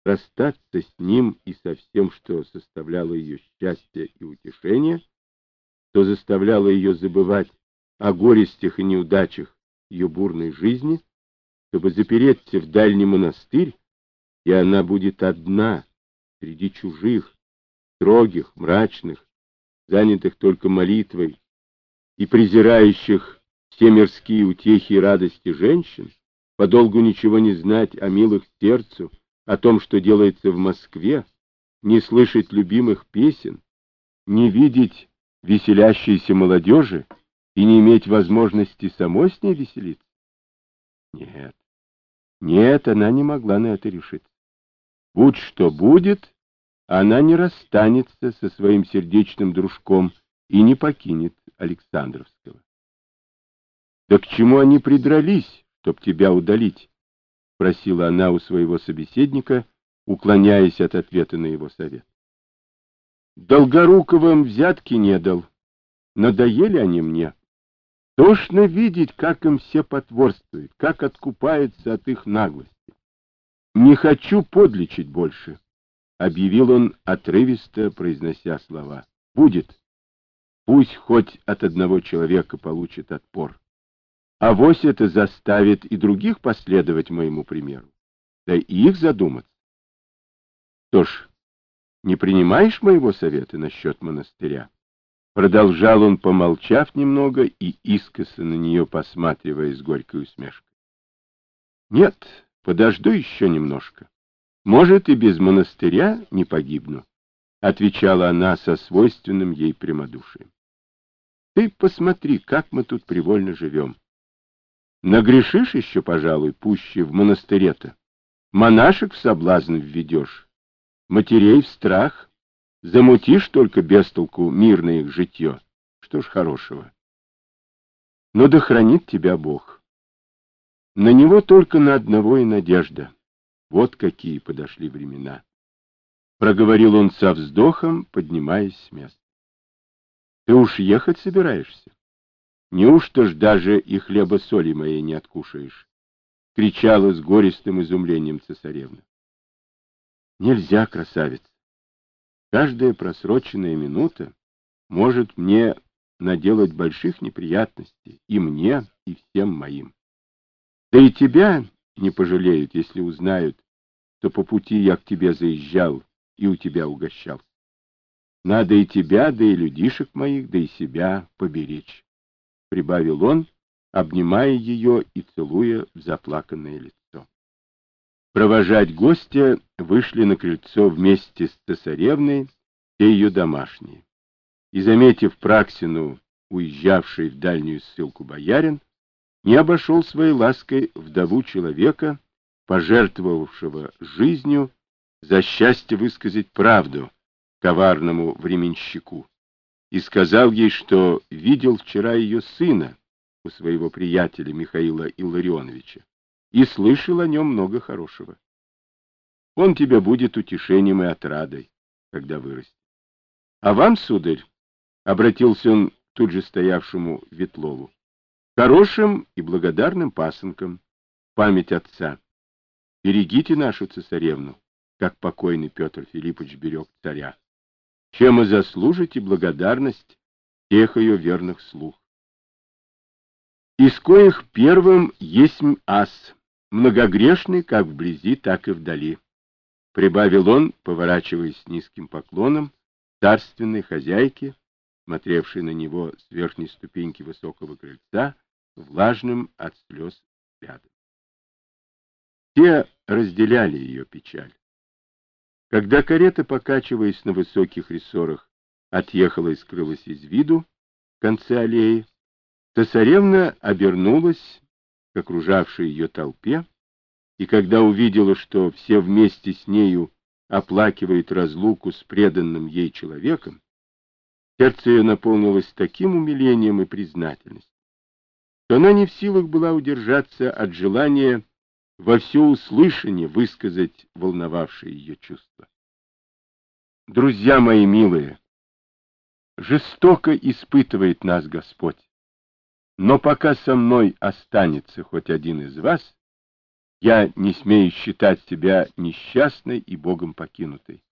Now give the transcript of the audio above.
расстаться с ним и со всем, что составляло ее счастье и утешение, что заставляло ее забывать о горестях и неудачах ее бурной жизни, чтобы запереться в дальний монастырь, и она будет одна среди чужих, строгих, мрачных, занятых только молитвой и презирающих все мирские утехи и радости женщин, подолгу ничего не знать о милых сердцу, о том, что делается в Москве, не слышать любимых песен, не видеть веселящейся молодежи и не иметь возможности самой с ней веселиться? Нет, нет, она не могла на это решиться. Будь что будет, она не расстанется со своим сердечным дружком и не покинет Александровского. Да к чему они придрались, чтоб тебя удалить? — спросила она у своего собеседника, уклоняясь от ответа на его совет. Долгоруковым взятки не дал. Надоели они мне. Тошно видеть, как им все потворствует, как откупается от их наглости. Не хочу подлечить больше, — объявил он, отрывисто произнося слова. Будет. Пусть хоть от одного человека получит отпор. Авось это заставит и других последовать моему примеру, да и их задуматься. Что ж, не принимаешь моего совета насчет монастыря? Продолжал он, помолчав немного и искоса на нее посматривая с горькой усмешкой. Нет, подожду еще немножко. Может, и без монастыря не погибну, — отвечала она со свойственным ей прямодушием. Ты посмотри, как мы тут привольно живем. Нагрешишь еще, пожалуй, пуще в монастыре-то. Монашек в соблазн введешь, матерей в страх, замутишь только без толку мирное их житье. Что ж хорошего? Но да хранит тебя Бог. На него только на одного и надежда. Вот какие подошли времена. Проговорил он со вздохом, поднимаясь с места. Ты уж ехать собираешься? Неужто ж даже и хлеба-соли моей не откушаешь? — кричала с горестным изумлением цесаревна. — Нельзя, красавица. Каждая просроченная минута может мне наделать больших неприятностей, и мне, и всем моим. Да и тебя не пожалеют, если узнают, что по пути я к тебе заезжал и у тебя угощался. Надо и тебя, да и людишек моих, да и себя поберечь, — прибавил он, обнимая ее и целуя в заплаканное лицо. Провожать гостя вышли на крыльцо вместе с цесаревной все ее домашние. И, заметив Праксину, уезжавший в дальнюю ссылку боярин, не обошел своей лаской вдову человека, пожертвовавшего жизнью за счастье высказать правду коварному временщику, и сказал ей, что видел вчера ее сына у своего приятеля Михаила Илларионовича и слышал о нем много хорошего. Он тебе будет утешением и отрадой, когда вырастет. А вам, сударь, — обратился он к тут же стоявшему Ветлову, — хорошим и благодарным пасынкам, память отца. Берегите нашу цесаревну, как покойный Петр Филиппович берег царя, чем и заслужите благодарность тех ее верных слуг. Из коих первым есть ас, многогрешный как вблизи, так и вдали, — прибавил он, поворачиваясь с низким поклоном царственной хозяйке, смотревшей на него с верхней ступеньки высокого крыльца, влажным от слез взглядом. Все разделяли ее печаль. Когда карета, покачиваясь на высоких рессорах, отъехала и скрылась из виду в конце аллеи, цесаревна обернулась к окружавшей ее толпе, и когда увидела, что все вместе с нею оплакивают разлуку с преданным ей человеком, сердце ее наполнилось таким умилением и признательностью, что она не в силах была удержаться от желания во всеуслышание высказать волновавшие ее чувства. Друзья мои милые, жестоко испытывает нас Господь, но пока со мной останется хоть один из вас, Я не смею считать себя несчастной и Богом покинутой.